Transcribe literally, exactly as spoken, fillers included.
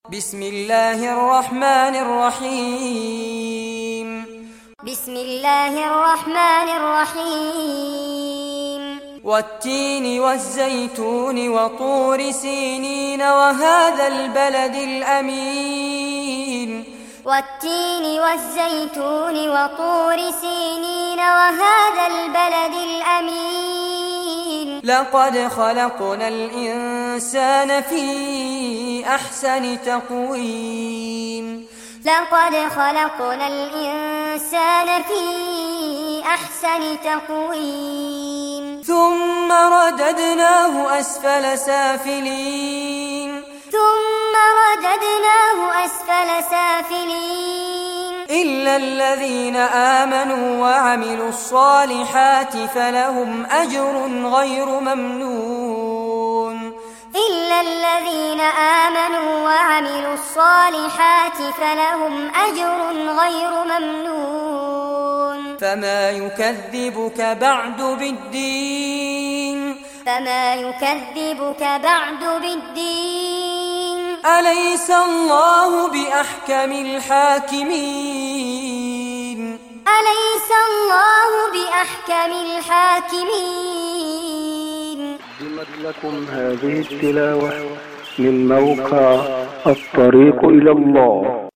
بسم الله الرحمن الرحيم بسم الله الرحمن الرحيم والتين والزيتون وطور سينين وهذا البلد الأمين والتين والزيتون وطور سينين وهذا البلد الأمين لقد خلقنا الإنسان في أحسن تقويم لقد خلقنا الإنسان في أحسن تقويم ثم رددناه أسفل سافلين ثم رددناه أسفل سافلين إلا الذين آمنوا وعملوا الصالحات فلهم أجر غير ممنون إلا الذين آمنوا وعملوا الصالحات فلهم أجر غير ممنون فما يكذبك بعد بالدين فما يكذبك بعد بالدين أليس الله بأحكم الحاكمين أليس الله بأحكم الحاكمين قدمت لكم هذه التلاوة من موقع الطريق إلى الله.